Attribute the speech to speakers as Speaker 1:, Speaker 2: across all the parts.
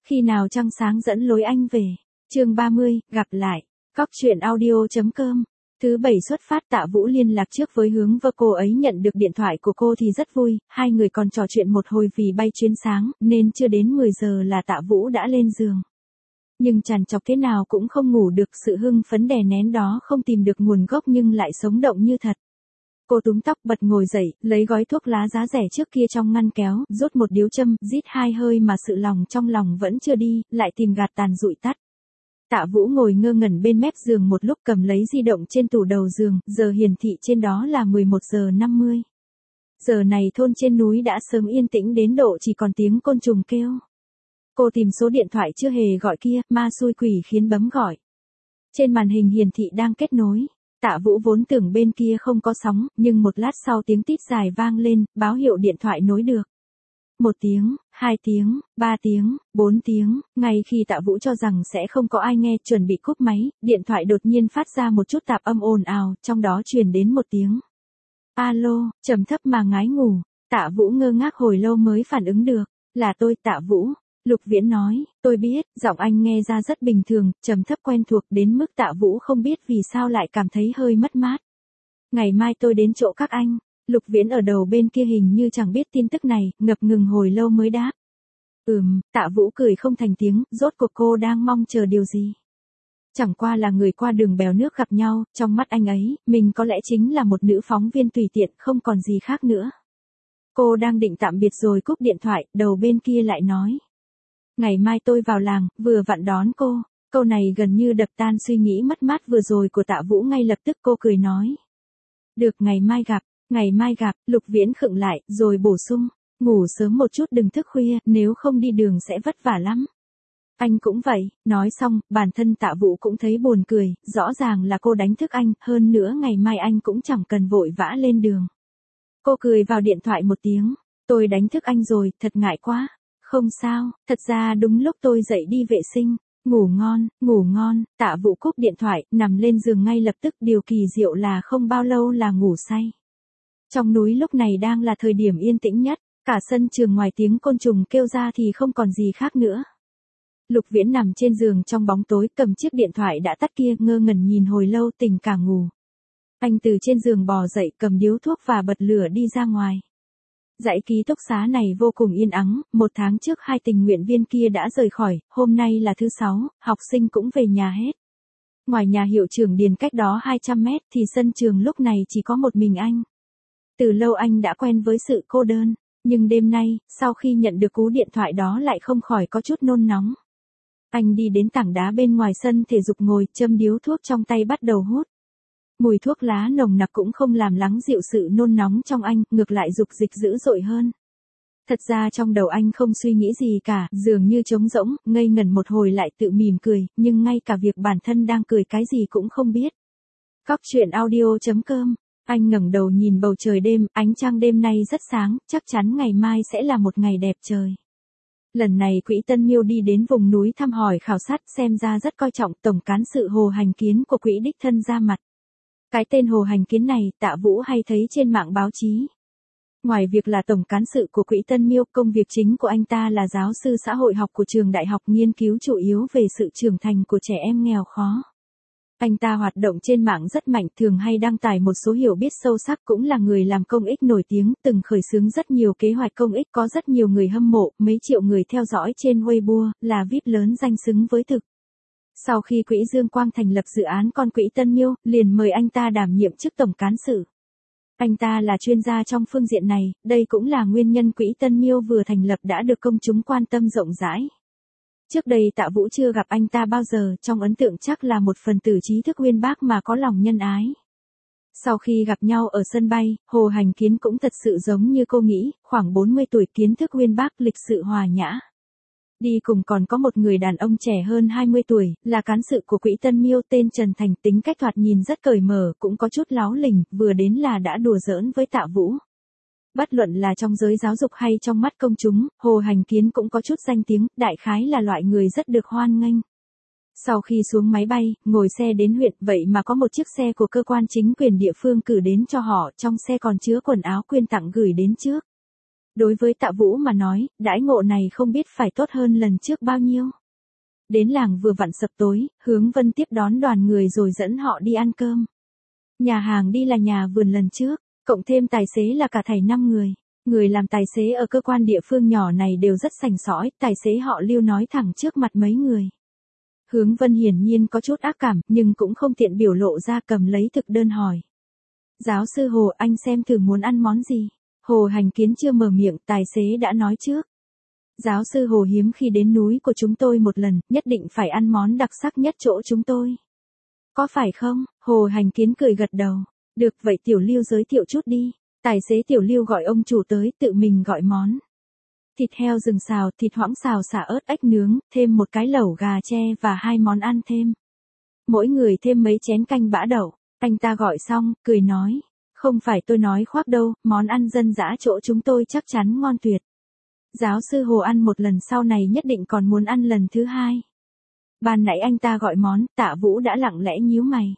Speaker 1: Khi nào trăng sáng dẫn lối anh về. Chương 30, gặp lại. Cóc truyện audio.com. Thứ bảy xuất phát, Tạ Vũ liên lạc trước với Hướng Vơ, cô ấy nhận được điện thoại của cô thì rất vui, hai người còn trò chuyện một hồi vì bay chuyến sáng, nên chưa đến 10 giờ là Tạ Vũ đã lên giường. Nhưng trằn trọc thế nào cũng không ngủ được, sự hưng phấn đè nén đó không tìm được nguồn gốc nhưng lại sống động như thật. Cô túm tóc bật ngồi dậy, lấy gói thuốc lá giá rẻ trước kia trong ngăn kéo, rút một điếu châm, rít hai hơi mà sự lòng trong lòng vẫn chưa đi, lại tìm gạt tàn dụi tắt. Tạ Vũ ngồi ngơ ngẩn bên mép giường một lúc, cầm lấy di động trên tủ đầu giường, giờ hiển thị trên đó là 11 giờ 50. Giờ này thôn trên núi đã sớm yên tĩnh đến độ chỉ còn tiếng côn trùng kêu. Cô tìm số điện thoại chưa hề gọi kia, ma xui quỷ khiến bấm gọi. Trên màn hình hiển thị đang kết nối. Tạ Vũ vốn tưởng bên kia không có sóng, nhưng một lát sau tiếng tít dài vang lên, báo hiệu điện thoại nối được. 1 tiếng, 2 tiếng, 3 tiếng, 4 tiếng, ngay khi Tạ Vũ cho rằng sẽ không có ai nghe, chuẩn bị cúp máy, điện thoại đột nhiên phát ra một chút tạp âm ồn ào, trong đó truyền đến một tiếng. Alo, trầm thấp mà ngái ngủ. Tạ Vũ ngơ ngác hồi lâu mới phản ứng được. Là tôi, Tạ Vũ. Lục Viễn nói, tôi biết, giọng anh nghe ra rất bình thường, trầm thấp quen thuộc đến mức Tạ Vũ không biết vì sao lại cảm thấy hơi mất mát. Ngày mai tôi đến chỗ các anh. Lục Viễn ở đầu bên kia hình như chẳng biết tin tức này, ngập ngừng hồi lâu mới đáp. Tạ Vũ cười không thành tiếng, rốt cuộc cô đang mong chờ điều gì? Chẳng qua là người qua đường bèo nước gặp nhau, trong mắt anh ấy, mình có lẽ chính là một nữ phóng viên tùy tiện, không còn gì khác nữa. Cô đang định tạm biệt rồi cúp điện thoại, đầu bên kia lại nói. Ngày mai tôi vào làng, vừa vặn đón cô. Câu này gần như đập tan suy nghĩ mất mát vừa rồi của Tạ Vũ, ngay lập tức cô cười nói. Được, ngày mai gặp, Lục Viễn khựng lại, rồi bổ sung. Ngủ sớm một chút, đừng thức khuya, nếu không đi đường sẽ vất vả lắm. Anh cũng vậy, nói xong, bản thân Tạ Vũ cũng thấy buồn cười, rõ ràng là cô đánh thức anh, hơn nữa ngày mai anh cũng chẳng cần vội vã lên đường. Cô cười vào điện thoại một tiếng, tôi đánh thức anh rồi, thật ngại quá. Không sao, thật ra đúng lúc tôi dậy đi vệ sinh. Ngủ ngon, Tạ Vũ cúp điện thoại, nằm lên giường ngay lập tức, điều kỳ diệu là không bao lâu là ngủ say. Trong núi lúc này đang là thời điểm yên tĩnh nhất, cả sân trường ngoài tiếng côn trùng kêu ra thì không còn gì khác nữa. Lục Viễn nằm trên giường trong bóng tối, cầm chiếc điện thoại đã tắt kia, ngơ ngẩn nhìn hồi lâu, tỉnh cả ngủ. Anh từ trên giường bò dậy, cầm điếu thuốc và bật lửa đi ra ngoài. Dãy ký túc xá này vô cùng yên ắng, 1 tháng trước 2 tình nguyện viên kia đã rời khỏi, hôm nay là thứ 6, học sinh cũng về nhà hết. Ngoài nhà hiệu trưởng Điền cách đó 200 mét thì sân trường lúc này chỉ có một mình anh. Từ lâu anh đã quen với sự cô đơn, nhưng đêm nay, sau khi nhận được cú điện thoại đó lại không khỏi có chút nôn nóng. Anh đi đến tảng đá bên ngoài sân thể dục ngồi, châm điếu thuốc trong tay bắt đầu hút. Mùi thuốc lá nồng nặc cũng không làm lắng dịu sự nôn nóng trong anh, ngược lại dục dịch dữ dội hơn. Thật ra trong đầu anh không suy nghĩ gì cả, dường như trống rỗng, ngây ngẩn một hồi lại tự mỉm cười, nhưng ngay cả việc bản thân đang cười cái gì cũng không biết. Cóc truyện audio.com. Anh ngẩng đầu nhìn bầu trời đêm, ánh trăng đêm nay rất sáng, chắc chắn ngày mai sẽ là một ngày đẹp trời. Lần này Quỹ Tân Miêu đi đến vùng núi thăm hỏi khảo sát, xem ra rất coi trọng, tổng cán sự Hồ Hành Kiến của Quỹ đích thân ra mặt. Cái tên Hồ Hành Kiến này, Tạ Vũ hay thấy trên mạng báo chí. Ngoài việc là tổng cán sự của Quỹ Tân Miêu, công việc chính của anh ta là giáo sư xã hội học của trường đại học, nghiên cứu chủ yếu về sự trưởng thành của trẻ em nghèo khó. Anh ta hoạt động trên mạng rất mạnh, thường hay đăng tải một số hiểu biết sâu sắc, cũng là người làm công ích nổi tiếng, từng khởi xướng rất nhiều kế hoạch công ích, có rất nhiều người hâm mộ, mấy triệu người theo dõi trên Weibo, là VIP lớn danh xứng với thực. Sau khi Quỹ Dương Quang thành lập dự án con Quỹ Tân Miêu, liền mời anh ta đảm nhiệm chức tổng cán sự. Anh ta là chuyên gia trong phương diện này, đây cũng là nguyên nhân Quỹ Tân Miêu vừa thành lập đã được công chúng quan tâm rộng rãi. Trước đây Tạ Vũ chưa gặp anh ta bao giờ, trong ấn tượng chắc là một phần tử trí thức uyên bác mà có lòng nhân ái. Sau khi gặp nhau ở sân bay, Hồ Hành Kiến cũng thật sự giống như cô nghĩ, khoảng 40 tuổi, kiến thức uyên bác, lịch sự hòa nhã. Đi cùng còn có một người đàn ông trẻ hơn 20 tuổi, là cán sự của Quỹ Tân Miêu, tên Trần Thành, tính cách thoạt nhìn rất cởi mở, cũng có chút láo lình, vừa đến là đã đùa giỡn với Tạ Vũ. Bất luận là trong giới giáo dục hay trong mắt công chúng, Hồ Hành Kiến cũng có chút danh tiếng, đại khái là loại người rất được hoan nghênh. Sau khi xuống máy bay, ngồi xe đến huyện, vậy mà có một chiếc xe của cơ quan chính quyền địa phương cử đến cho họ, trong xe còn chứa quần áo quyên tặng gửi đến trước. Đối với Tạ Vũ mà nói, đãi ngộ này không biết phải tốt hơn lần trước bao nhiêu. Đến làng vừa vặn sập tối, Hướng Vân tiếp đón đoàn người rồi dẫn họ đi ăn cơm. Nhà hàng đi là nhà vườn lần trước, cộng thêm tài xế là cả thảy 5 người. Người làm tài xế ở cơ quan địa phương nhỏ này đều rất sành sỏi, tài xế họ Lưu nói thẳng trước mặt mấy người. Hướng Vân hiển nhiên có chút ác cảm, nhưng cũng không tiện biểu lộ ra, cầm lấy thực đơn hỏi. Giáo sư Hồ, anh xem thử muốn ăn món gì? Hồ Hành Kiến chưa mở miệng, tài xế đã nói trước. Giáo sư Hồ hiếm khi đến núi của chúng tôi một lần, nhất định phải ăn món đặc sắc nhất chỗ chúng tôi. Có phải không? Hồ Hành Kiến cười gật đầu. Được, vậy Tiểu Lưu giới thiệu chút đi. Tài xế Tiểu Lưu gọi ông chủ tới, tự mình gọi món. Thịt heo rừng xào, thịt hoãng xào xả ớt ếch nướng, thêm một cái lẩu gà tre và 2 món ăn thêm. Mỗi người thêm mấy chén canh bã đậu. Anh ta gọi xong, cười nói. Không phải tôi nói khoác đâu, món ăn dân dã chỗ chúng tôi chắc chắn ngon tuyệt. Giáo sư Hồ ăn một lần sau này nhất định còn muốn ăn lần thứ 2. Ban nãy anh ta gọi món, Tạ Vũ đã lặng lẽ nhíu mày.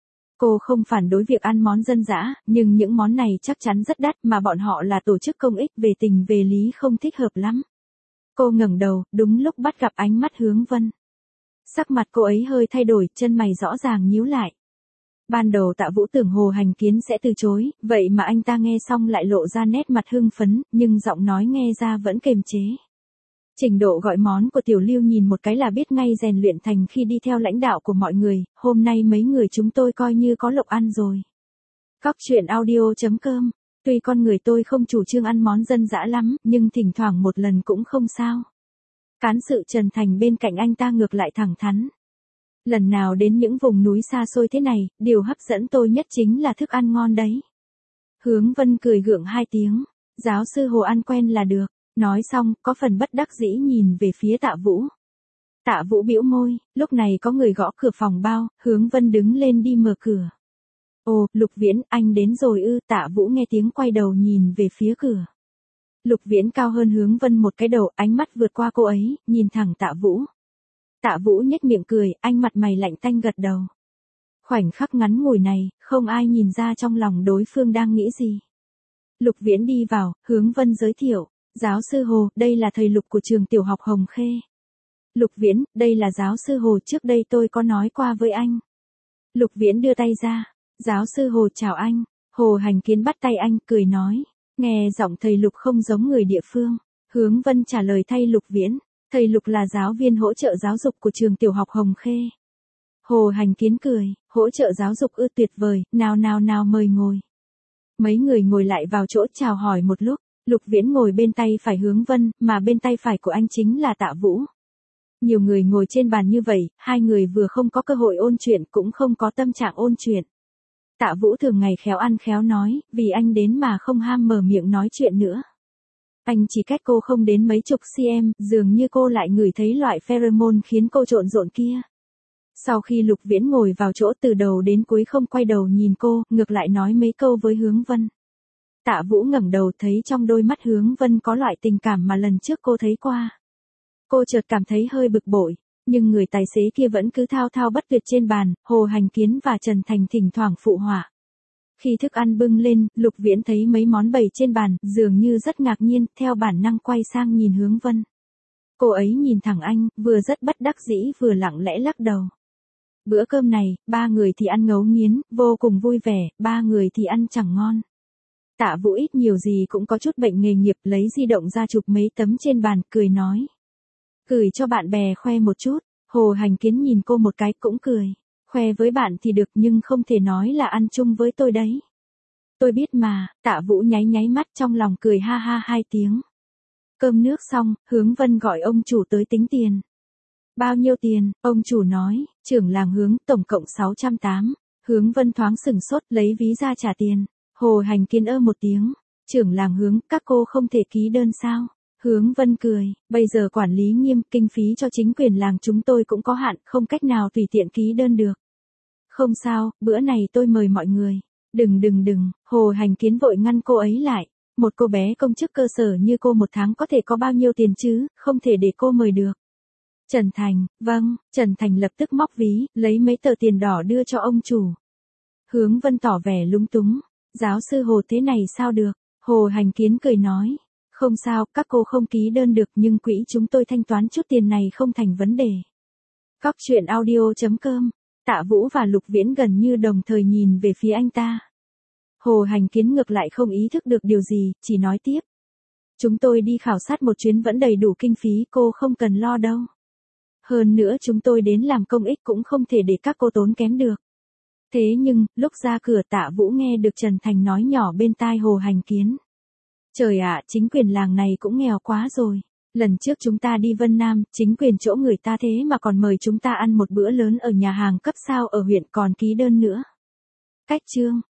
Speaker 1: Cô không phản đối việc ăn món dân dã, nhưng những món này chắc chắn rất đắt mà bọn họ là tổ chức công ích, về tình về lý không thích hợp lắm. Cô ngẩng đầu, đúng lúc bắt gặp ánh mắt Hướng Vân. Sắc mặt cô ấy hơi thay đổi, chân mày rõ ràng nhíu lại. Ban đầu Tạ Vũ tưởng Hồ Hành Kiến sẽ từ chối, vậy mà anh ta nghe xong lại lộ ra nét mặt hưng phấn, nhưng giọng nói nghe ra vẫn kiềm chế. Trình độ gọi món của Tiểu Lưu nhìn một cái là biết ngay, rèn luyện thành khi đi theo lãnh đạo của mọi người, hôm nay mấy người chúng tôi coi như có lộc ăn rồi. Cóc truyện audio.com. Tuy con người tôi không chủ trương ăn món dân dã lắm, nhưng thỉnh thoảng một lần cũng không sao. Cán sự Trần Thành bên cạnh anh ta ngược lại thẳng thắn. Lần nào đến những vùng núi xa xôi thế này, điều hấp dẫn tôi nhất chính là thức ăn ngon đấy. Hướng Vân cười gượng 2 tiếng. Giáo sư Hồ ăn quen là được. Nói xong, có phần bất đắc dĩ nhìn về phía Tạ Vũ. Tạ Vũ bĩu môi, lúc này có người gõ cửa phòng bao, Hướng Vân đứng lên đi mở cửa. Ồ, Lục Viễn, anh đến rồi ư? Tạ Vũ nghe tiếng quay đầu nhìn về phía cửa. Lục Viễn cao hơn Hướng Vân một cái đầu, ánh mắt vượt qua cô ấy, nhìn thẳng Tạ Vũ. Tạ Vũ nhếch miệng cười, anh mặt mày lạnh tanh gật đầu. Khoảnh khắc ngắn ngủi này, không ai nhìn ra trong lòng đối phương đang nghĩ gì. Lục Viễn đi vào, Hướng Vân giới thiệu. Giáo sư Hồ, đây là thầy Lục của trường tiểu học Hồng Khê. Lục Viễn, đây là giáo sư Hồ, trước đây tôi có nói qua với anh. Lục Viễn đưa tay ra. Giáo sư Hồ chào anh. Hồ Hành Kiến bắt tay anh, cười nói. Nghe giọng thầy Lục không giống người địa phương. Hướng Vân trả lời thay Lục Viễn. Thầy Lục là giáo viên hỗ trợ giáo dục của trường tiểu học Hồng Khê. Hồ Hành Kiến cười, hỗ trợ giáo dục ư, tuyệt vời, nào mời ngồi. Mấy người ngồi lại vào chỗ chào hỏi một lúc. Lục Viễn ngồi bên tay phải Hướng Vân, mà bên tay phải của anh chính là Tạ Vũ. Nhiều người ngồi trên bàn như vậy, 2 người vừa không có cơ hội ôn chuyện cũng không có tâm trạng ôn chuyện. Tạ Vũ thường ngày khéo ăn khéo nói, vì anh đến mà không ham mở miệng nói chuyện nữa. Anh chỉ cách cô không đến mấy chục cm, dường như cô lại ngửi thấy loại pheromone khiến cô trộn rộn kia. Sau khi Lục Viễn ngồi vào chỗ, từ đầu đến cuối không quay đầu nhìn cô, ngược lại nói mấy câu với Hướng Vân. Tạ Vũ ngẩng đầu thấy trong đôi mắt Hướng Vân có loại tình cảm mà lần trước cô thấy qua. Cô chợt cảm thấy hơi bực bội, nhưng người tài xế kia vẫn cứ thao thao bất tuyệt trên bàn, Hồ Hành Kiến và Trần Thành thỉnh thoảng phụ họa. Khi thức ăn bưng lên, Lục Viễn thấy mấy món bày trên bàn, dường như rất ngạc nhiên, theo bản năng quay sang nhìn Hướng Vân. Cô ấy nhìn thẳng anh, vừa rất bất đắc dĩ vừa lặng lẽ lắc đầu. Bữa cơm này, 3 người thì ăn ngấu nghiến, vô cùng vui vẻ, 3 người thì ăn chẳng ngon. Tạ Vũ ít nhiều gì cũng có chút bệnh nghề nghiệp, lấy di động ra chụp mấy tấm trên bàn, cười nói. Gửi cho bạn bè khoe một chút. Hồ Hành Kiến nhìn cô một cái cũng cười. Khoe với bạn thì được nhưng không thể nói là ăn chung với tôi đấy. Tôi biết mà. Tạ Vũ nháy nháy mắt, trong lòng cười ha ha 2 tiếng. Cơm nước xong, Hướng Vân gọi ông chủ tới tính tiền. Bao nhiêu tiền? Ông chủ nói. Trưởng làng Hướng, tổng cộng 680. Hướng Vân thoáng sửng sốt, lấy ví ra trả tiền. Hồ Hành Kiến một tiếng. Trưởng làng Hướng, các cô không thể ký đơn sao? Hướng Vân cười, bây giờ quản lý nghiêm, kinh phí cho chính quyền làng chúng tôi cũng có hạn, không cách nào tùy tiện ký đơn được. Không sao, bữa này tôi mời mọi người. Đừng, Hồ Hành Kiến vội ngăn cô ấy lại. Một cô bé công chức cơ sở như cô một tháng có thể có bao nhiêu tiền chứ, không thể để cô mời được. Trần Thành, vâng, Trần Thành lập tức móc ví, lấy mấy tờ tiền đỏ đưa cho ông chủ. Hướng Vân tỏ vẻ lúng túng. Giáo sư Hồ, thế này sao được? Hồ Hành Kiến cười nói. Không sao, các cô không ký đơn được nhưng quỹ chúng tôi thanh toán chút tiền này không thành vấn đề. Cóc truyện audio.com. Tạ Vũ và Lục Viễn gần như đồng thời nhìn về phía anh ta. Hồ Hành Kiến ngược lại không ý thức được điều gì, chỉ nói tiếp. Chúng tôi đi khảo sát một chuyến vẫn đầy đủ kinh phí, cô không cần lo đâu. Hơn nữa chúng tôi đến làm công ích cũng không thể để các cô tốn kém được. Thế nhưng, lúc ra cửa Tạ Vũ nghe được Trần Thành nói nhỏ bên tai Hồ Hành Kiến. Trời ạ, chính quyền làng này cũng nghèo quá rồi. Lần trước chúng ta đi Vân Nam, chính quyền chỗ người ta thế mà còn mời chúng ta ăn một bữa lớn ở nhà hàng cấp sao ở huyện còn ký đơn nữa. Cách chương